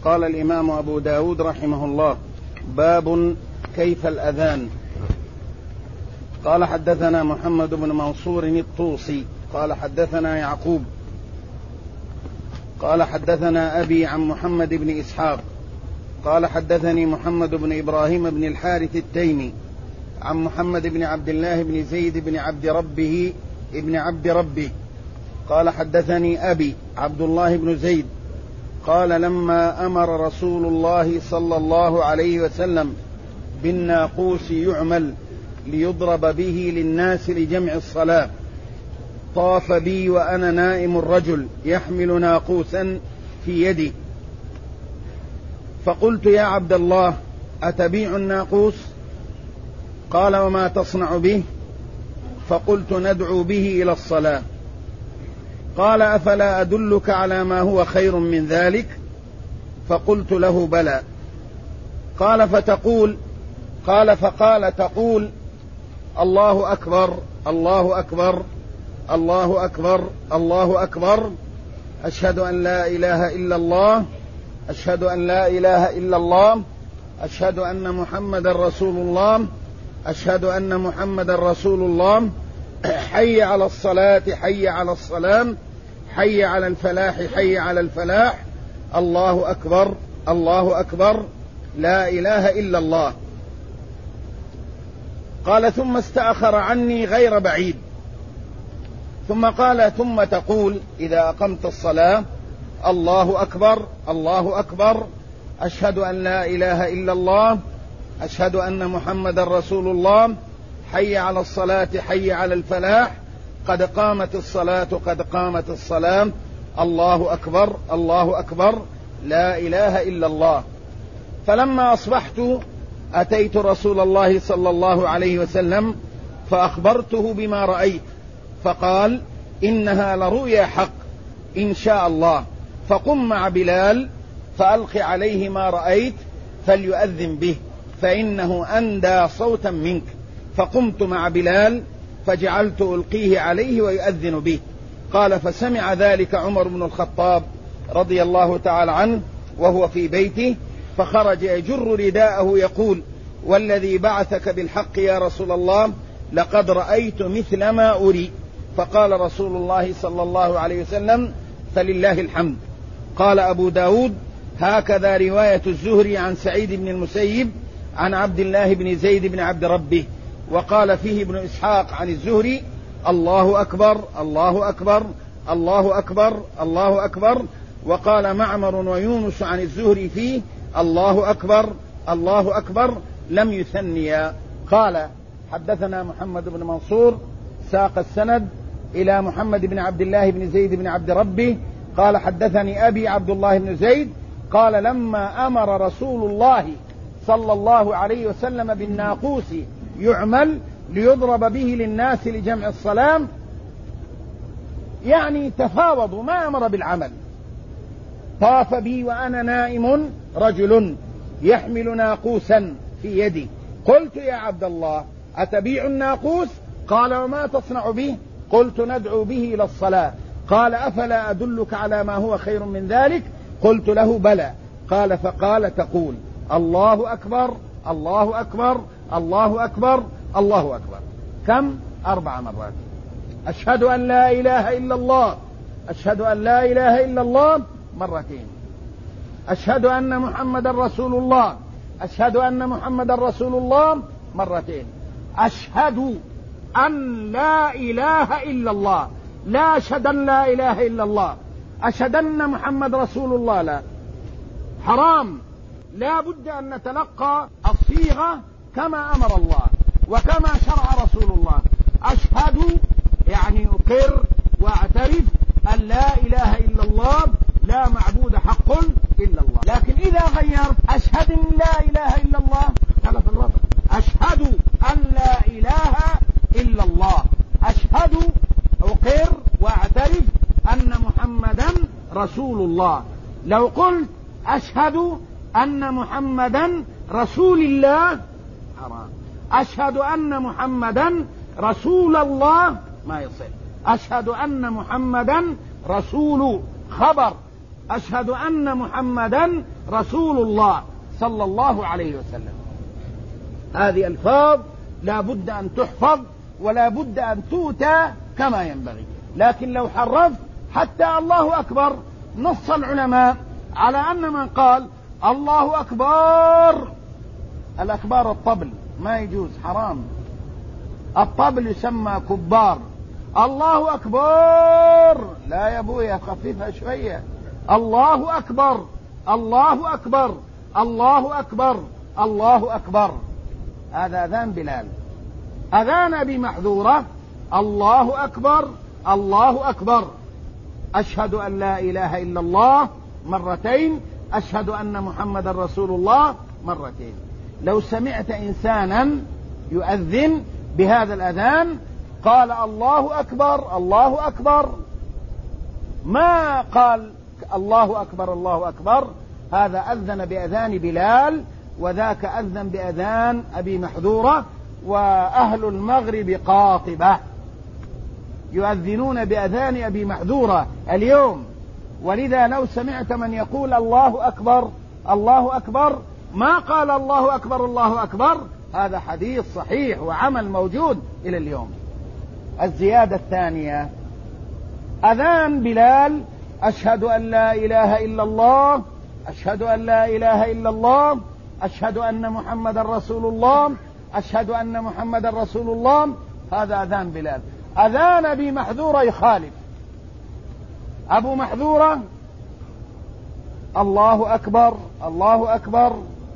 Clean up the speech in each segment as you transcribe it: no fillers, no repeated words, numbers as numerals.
قال الإمام أبو داود رحمه الله: باب كيف الأذان. قال حدثنا محمد بن منصور الطوسي قال حدثنا يعقوب قال حدثنا أبي عن محمد بن إسحاق قال حدثني محمد بن إبراهيم بن الحارث التيمي عن محمد بن عبد الله بن زيد بن عبد ربه قال حدثني أبي عبد الله بن زيد قال لما أمر رسول الله صلى الله عليه وسلم بالناقوس يعمل ليضرب به للناس لجمع الصلاة، طاف بي وأنا نائم الرجل يحمل ناقوسا في يدي، فقلت: يا عبد الله، أتبيع الناقوس؟ قال: وما تصنع به؟ فقلت: ندعو به إلى الصلاة. قال: أفلا أدلك على ما هو خير من ذلك؟ فقلت له: بلى. قال: فقال تقول: الله أكبر الله أكبر الله أكبر الله أكبر، أشهد أن لا إله إلا الله، أشهد أن لا إله إلا الله، أشهد أن محمد رسول الله، أشهد أن محمد رسول الله، حي على الصلاة حي على الصلاة، حي على الفلاح حي على الفلاح، الله أكبر الله أكبر، لا إله إلا الله. قال: ثم استأخر عني غير بعيد، ثم قال: ثم تقول إذا أقمت الصلاة: الله أكبر الله أكبر، أشهد أن لا إله إلا الله، أشهد أن محمد رسول الله، حي على الصلاة حي على الفلاح، قد قامت الصلاة قد قامت الصلاة، الله أكبر الله أكبر، لا إله إلا الله. فلما أصبحت أتيت رسول الله صلى الله عليه وسلم فأخبرته بما رأيت، فقال: إنها لرؤيا حق إن شاء الله، فقم مع بلال فألق عليه ما رأيت فليؤذن به، فإنه أندى صوتا منك. فقمت مع بلال فجعلت ألقيه عليه ويؤذن به. قال: فسمع ذلك عمر بن الخطاب رضي الله تعالى عنه وهو في بيته، فخرج يجر رداءه يقول: والذي بعثك بالحق يا رسول الله، لقد رأيت مثل ما أري. فقال رسول الله صلى الله عليه وسلم: فلله الحمد. قال أبو داود: هكذا رواية الزهري عن سعيد بن المسيب عن عبد الله بن زيد بن عبد ربه. وقال فيه ابن إسحاق عن الزهري: الله أكبر الله أكبر الله أكبر الله أكبر. وقال معمر ويونس عن الزهري فيه: الله أكبر الله أكبر، لم يثنيا. قال: حدثنا محمد بن منصور، ساق السند إلى محمد بن عبد الله بن زيد بن عبد ربه قال: حدثني أبي عبد الله بن زيد قال: لما أمر رسول الله صلى الله عليه وسلم بالناقوس يعمل ليضرب به للناس لجمع الصلاة، يعني تفاوضوا، ما أمر بالعمل. طاف بي وأنا نائم رجل يحمل ناقوسا في يدي، قلت: يا عبد الله، أتبيع الناقوس؟ قال: وما تصنع به؟ قلت: ندعو به إلى الصلاة. قال: أفلا أدلك على ما هو خير من ذلك؟ قلت له: بلى. قال: فقال تقول: الله أكبر الله أكبر الله أكبر الله أكبر. كم؟ 4 مرات. أشهد أن لا إله إلا الله، أشهد أن لا إله إلا الله 2. أشهد أن محمد رسول الله، أشهد أن محمد رسول الله 2. أشهد أن لا إله إلا الله، لا أشهد أن لا إله إلا الله، أشهد أن محمد رسول الله، لا، حرام. لا بد أن نتلقى الصيغة كما أمر الله وكما شرع رسول الله. أشهد يعني أقر وأعترف أن لا إله إلا الله، لا معبود حق إلا الله. لكن إذا غيرت أشهد أن لا إله إلا الله، قال في الرفع: أشهد أن لا إله إلا الله، أشهد أقر وأعترف أن محمدا رسول الله. لو قلت أشهد أن محمدا رسول الله حرام، أشهد أن محمدا رسول الله ما يصل، أشهد أن محمدا رسول خبر أشهد أن محمدا رسول الله صلى الله عليه وسلم. هذه ألفاظ لا بد أن تحفظ ولا بد أن تؤتى كما ينبغي. لكن لو حرفت حتى الله أكبر، نص العلماء على أن من قال الله أكبر، الأكبار الطبل ما يجوز، حرام، الطبل يسمى كبار. الله أكبر لا يا أبويا، خفيفها شوية. الله أكبر، الله أكبر، الله أكبر، الله أكبر. هذا أذان بلال. أذان أبي محذورة الله أكبر، الله أكبر، أشهد أن لا إله إلا الله مرتين، أشهد أن محمد رسول الله مرتين. لو سمعت إنسانا يؤذن بهذا الأذان قال الله أكبر الله أكبر، ما قال الله أكبر الله أكبر، هذا أذن بأذان بلال، وذاك أذن بأذان أبي محذورة. وأهل المغرب قاطبة يؤذنون بأذان أبي محذورة اليوم. ولذا لو سمعت من يقول الله أكبر الله أكبر ما قال الله أكبر الله أكبر، هذا حديث صحيح وعمل موجود إلى اليوم. الزيادة الثانية أذان بلال أشهد أن لا إله إلا الله، أشهد أن لا إله إلا الله، أشهد أن محمد رسول الله، أشهد أن محمد رسول الله. هذا أذان بلال. أذان أبي محذورة يخالف. أبو محذورة الله أكبر الله أكبر،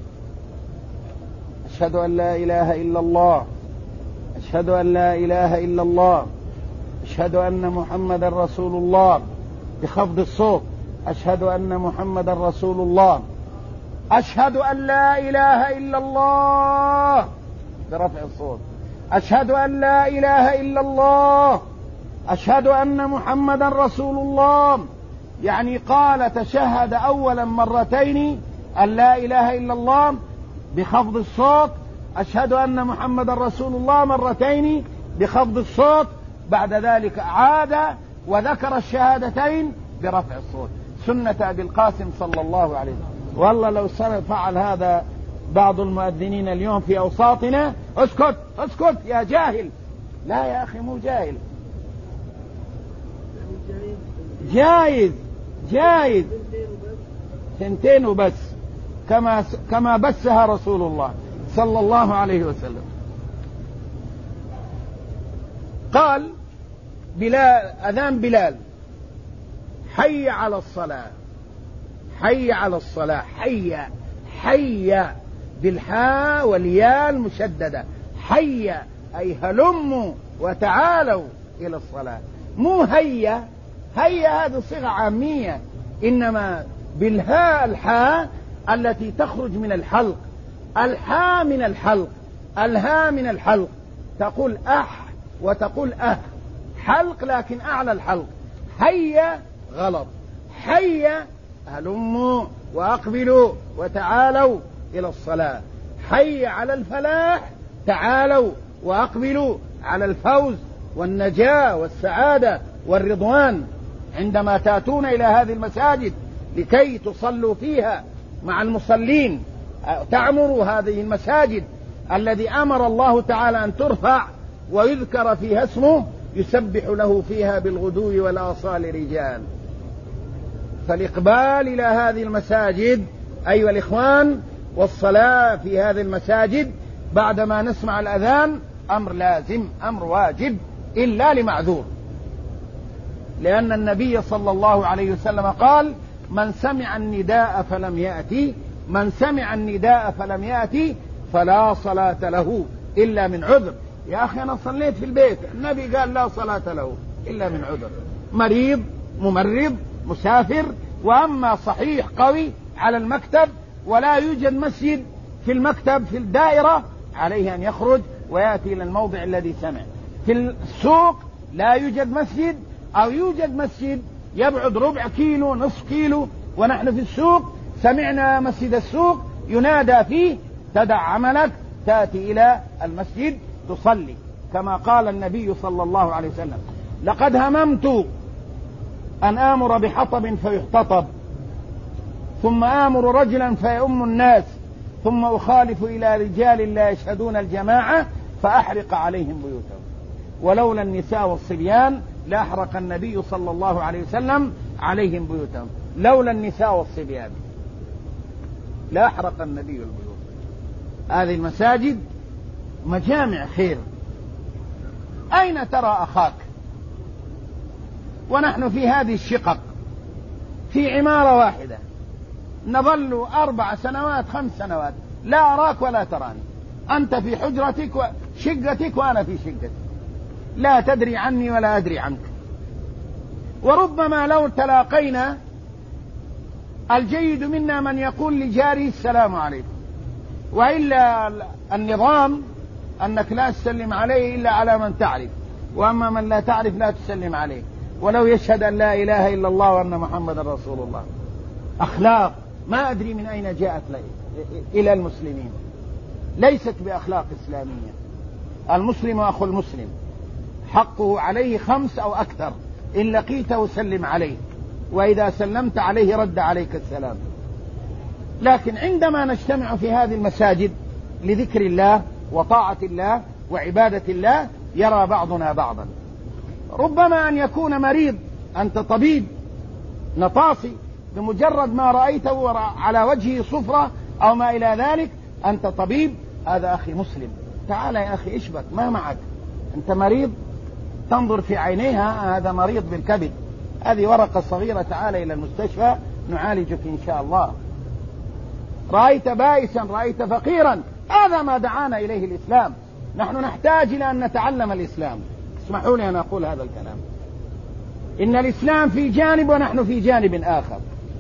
أشهد أن لا إله إلا الله، أشهد أن لا إله إلا الله، أشهد أن محمد رسول الله، بخفض الصوت، أشهد أن محمد رسول الله، أشهد أن لا إله إلا الله، برفع الصوت، أشهد أن لا إله إلا الله، أشهد أن محمد رسول الله. يعني قال تشهد أولا مرتين أن لا إله إلا الله بخفض الصوت، أشهد أن محمد رسول الله مرتين بخفض الصوت، بعد ذلك عاد وذكر الشهادتين برفع الصوت، سنة أبي القاسم صلى الله عليه وسلم. والله لو فعل هذا بعض المؤذنين اليوم في أوساطنا، اسكت اسكت يا جاهل. لا يا أخي مو جاهل، جايز جايز سنتين وبس، كما بثها رسول الله صلى الله عليه وسلم. قال بلال أذان بلال حي على الصلاة، حي على الصلاة، حي بالحاء والياء المشددة، حي أي هلموا وتعالوا إلى الصلاة. مو هيا هذه صيغة عامية، إنما بالهاء الحاء التي تخرج من الحلق، الحاء من الحلق، الهاء من الحلق، تقول أح وتقول أه، حلق لكن أعلى الحلق. هيا غلط، حي هلموا وأقبلوا وتعالوا إلى الصلاة، حي على الفلاح، تعالوا وأقبلوا على الفوز والنجاة والسعادة والرضوان. عندما تأتون إلى هذه المساجد لكي تصلوا فيها مع المصلين، تعمروا هذه المساجد الذي أمر الله تعالى أن ترفع ويذكر فيها اسمه، يسبح له فيها بالغدو والآصال رجال. فالإقبال إلى هذه المساجد أيها الإخوان والصلاة في هذه المساجد بعدما نسمع الأذان أمر لازم، أمر واجب، إلا لمعذور، لأن النبي صلى الله عليه وسلم قال من سمع النداء فلم يأتي، من سمع النداء فلم يأتي فلا صلاة له إلا من عذر. يا أخي أنا صليت في البيت، النبي قال لا صلاة له إلا من عذر، مريض، ممرض، مسافر. وأما صحيح قوي على المكتب ولا يوجد مسجد في المكتب في الدائرة، عليه أن يخرج ويأتي إلى الموضع الذي سمع. في السوق لا يوجد مسجد، أو يوجد مسجد يبعد ربع كيلو نصف كيلو، ونحن في السوق سمعنا مسجد السوق ينادى فيه، تدع عملك تأتي إلى المسجد تصلي، كما قال النبي صلى الله عليه وسلم لقد هممت أن آمر بحطب فيحتطب ثم آمر رجلا فيؤم الناس ثم أخالف إلى رجال لا يشهدون الجماعة فأحرق عليهم بيوتهم. ولولا النساء والصبيان لأحرق النبي صلى الله عليه وسلم عليهم بيوتهم. لولا النساء والصبيان لأحرق النبي البيوت. هذه المساجد مجامع خير. أين ترى أخاك ونحن في هذه الشقق في عمارة واحدة نظل 4 سنوات 5 سنوات لا أراك ولا تراني، أنت في حجرتك وشقتك وأنا في شقتي، لا تدري عني ولا أدري عنك. وربما لو تلاقينا الجيد منا من يقول لجاره السلام عليكم، وإلا النظام أنك لا تسلم عليه إلا على من تعرف، وأما من لا تعرف لا تسلم عليه ولو يشهد أن لا إله إلا الله وأن محمد رسول الله. أخلاق ما أدري من أين جاءت إلى المسلمين، ليست بأخلاق إسلامية. المسلم أخو المسلم حقه عليه 5 أو أكثر، إن لقيته سلم عليه، وإذا سلمت عليه رد عليك السلام. لكن عندما نجتمع في هذه المساجد لذكر الله وطاعة الله وعبادة الله يرى بعضنا بعضا. ربما أن يكون مريض، أنت طبيب نطاسي، بمجرد ما رأيته على وجهه صفرة أو ما إلى ذلك أنت طبيب، هذا أخي مسلم، تعال يا أخي اشبك، ما معك، أنت مريض، تنظر في عينيها هذا مريض بالكبد، هذه ورقة صغيرة، تعال إلى المستشفى نعالجك إن شاء الله. رأيت بائسا، رأيت فقيرا، هذا ما دعانا إليه الإسلام. نحن نحتاج إلى أن نتعلم الإسلام. اسمحوا لي أن أقول هذا الكلام. إن الإسلام في جانب ونحن في جانب آخر.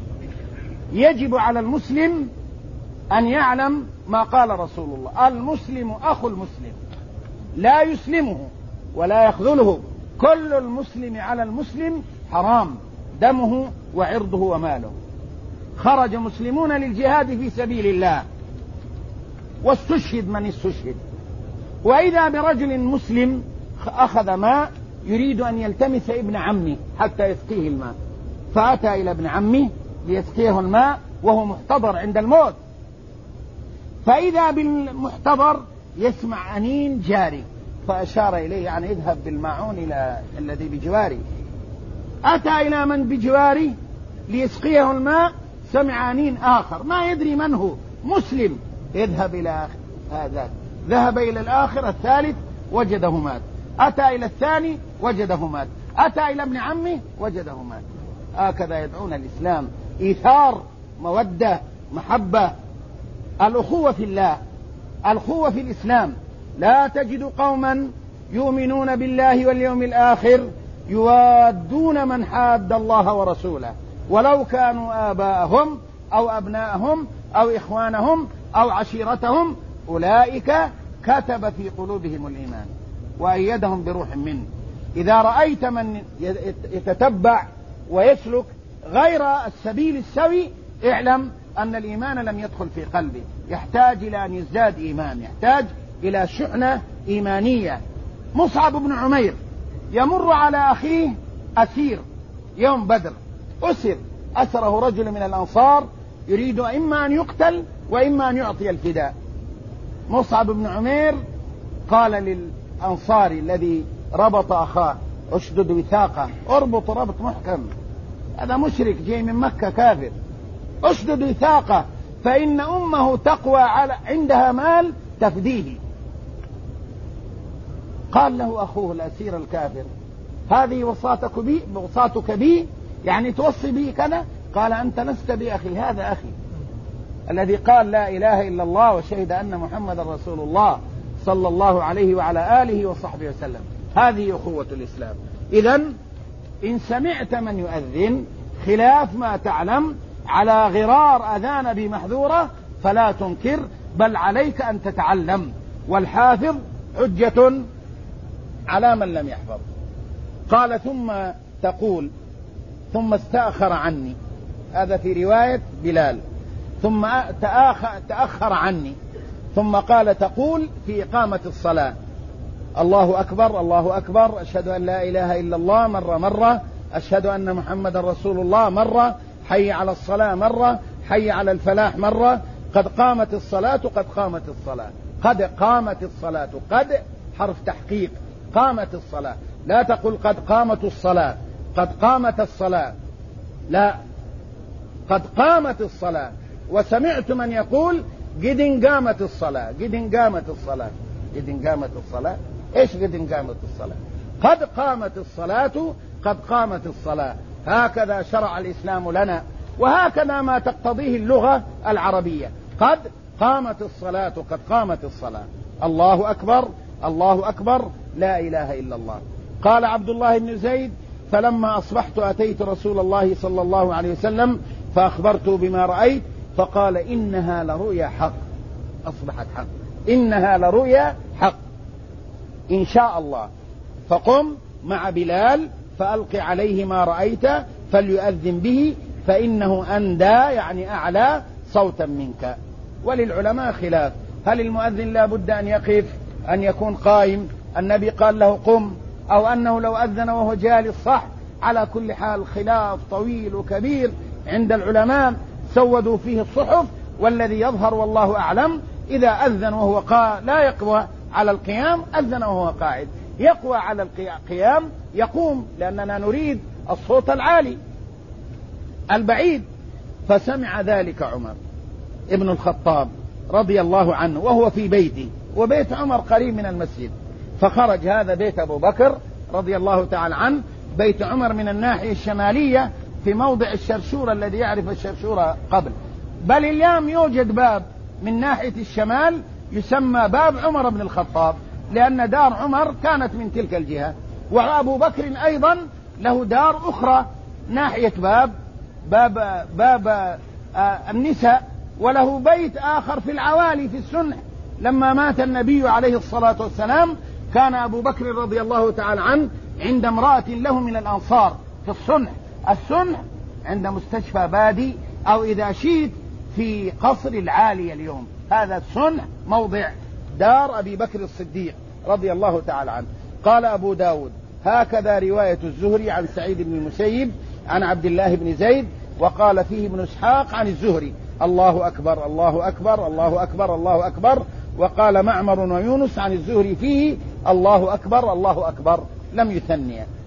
يجب على المسلم أن يعلم ما قال رسول الله: المسلم أخو المسلم، لا يسلمه ولا يخذله، كل المسلم على المسلم حرام، دمه وعرضه وماله. خرج مسلمون للجهاد في سبيل الله واستشهد من استشهد، وإذا برجل مسلم أخذ ماء يريد أن يلتمس ابن عمه حتى يسقيه الماء، فأتى إلى ابن عمه ليسقيه الماء وهو محتضر عند الموت، فإذا بالمحتضر يسمع أنين جاري، فأشار إليه يعني اذهب بالماعون إلى الذي بجواري. أتى إلى من بجواري ليسقيه الماء، سمع أنين آخر ما يدري من هو، مسلم، اذهب إلى هذا، ذهب إلى الآخر الثالث وجده مات، أتى إلى الثاني وجده مات، أتى إلى ابن عمه وجده مات. هكذا يدعون الإسلام: إيثار، مودة، محبة، الأخوة في الله، الأخوة في الإسلام. لا تجد قوما يؤمنون بالله واليوم الآخر يوادون من حاد الله ورسوله ولو كانوا آباءهم أو أبناءهم أو إخوانهم أو عشيرتهم، أولئك كتب في قلوبهم الإيمان وأيدهم بروح منه. إذا رأيت من يتتبع ويسلك غير السبيل السوي اعلم أن الإيمان لم يدخل في قلبه، يحتاج إلى أن يزداد إيمان، يحتاج إلى شحنة إيمانية. مصعب بن عمير يمر على أخيه أسير يوم بدر، أسره رجل من الأنصار يريد إما أن يقتل وإما أن يعطي الفداء. مصعب بن عمير قال للأنصاري الذي ربط أخاه: اشدد وثاقه، اربط ربط محكم، هذا مشرك جاي من مكة كافر، اشدد وثاقه فإن أمه تقوى عندها مال تفديه. قال له أخوه الأسير الكافر: هذه وصاتك بي، يعني توصي بي كذا؟ قال: أنت لست بأخي، هذا أخي الذي قال لا إله إلا الله وشهد أن محمد رسول الله صلى الله عليه وعلى آله وصحبه وسلم. هذه أخوة الإسلام. إذن إن سمعت من يؤذن خلاف ما تعلم على غرار أذان بمحذورة فلا تنكر، بل عليك أن تتعلم، والحافظ حجة على من لم يحفظ. قال: ثم تقول ثم استأخر عني، هذا في رواية بلال، ثم تأخر عني، ثم قال تقول في إقامة الصلاة: الله أكبر الله أكبر، أشهد أن لا إله إلا الله مرة، أشهد أن محمد رسول الله مرة، حي على الصلاة مرة، حي على الفلاح مرة، قد قامت الصلاة، قد قامت الصلاة، قد قامت الصلاة، قد حرف تحقيق، قامت الصلاة. لا تقل قد قامت الصلاة، قد قامت الصلاة، لا، قد قامت الصلاة. وسمعت من يقول قد قامت الصلاة، قد قامت الصلاة، قد قامت الصلاة. ايش قد قامت الصلاة؟ قد قامت الصلاة، قد قامت الصلاة. هكذا شرع الإسلام لنا، وهكذا ما تقتضيه اللغة العربية. قد قامت الصلاة، قد قامت الصلاة. الله أكبر، الله أكبر، لا إله إلا الله. قال عبد الله بن زيد: فلما أصبحت أتيت رسول الله صلى الله عليه وسلم فأخبرته بما رأيت، فقال: إنها لرؤيا حق. أصبحت حق، إنها لرؤيا حق إن شاء الله. فقم مع بلال فألق عليه ما رأيت فليؤذن به، فإنه أندى يعني أعلى صوتا منك. وللعلماء خلاف، هل المؤذن لا بد أن يقف، أن يكون قائم؟ النبي قال له قم، أو أنه لو أذن وهو جالس صح. على كل حال خلاف طويل وكبير عند العلماء، سودوا فيه الصحف. والذي يظهر والله أعلم إذا أذن وهو لا يقوى على القيام، أذن وهو قاعد. يقوى على القيام يقوم، لأننا نريد الصوت العالي البعيد. فسمع ذلك عمر ابن الخطاب رضي الله عنه وهو في بيته، وبيت عمر قريب من المسجد. فخرج، هذا بيت أبو بكر رضي الله تعالى عنه، بيت عمر من الناحية الشمالية في موضع الشرشورة، الذي يعرف الشرشورة قبل. بل اليوم يوجد باب من ناحية الشمال يسمى باب عمر بن الخطاب، لأن دار عمر كانت من تلك الجهة. وأبو بكر أيضا له دار أخرى ناحية باب النساء، وله بيت آخر في العوالي في السنح. لما مات النبي عليه الصلاة والسلام كان أبو بكر رضي الله تعالى عنه عند امرأة له من الأنصار في السنح. السنح عند مستشفى بادي، أو إذا شئت في قصر العالية اليوم. هذا السنح موضع دار أبي بكر الصديق رضي الله تعالى عنه. قال أبو داود: هكذا رواية الزهري عن سعيد بن المسيب عن عبد الله بن زيد. وقال فيه ابن إسحاق عن الزهري: الله أكبر، الله أكبر، الله أكبر، الله أكبر. وقال معمر ويونس عن الزهري فيه: الله أكبر، الله أكبر، لم يثني.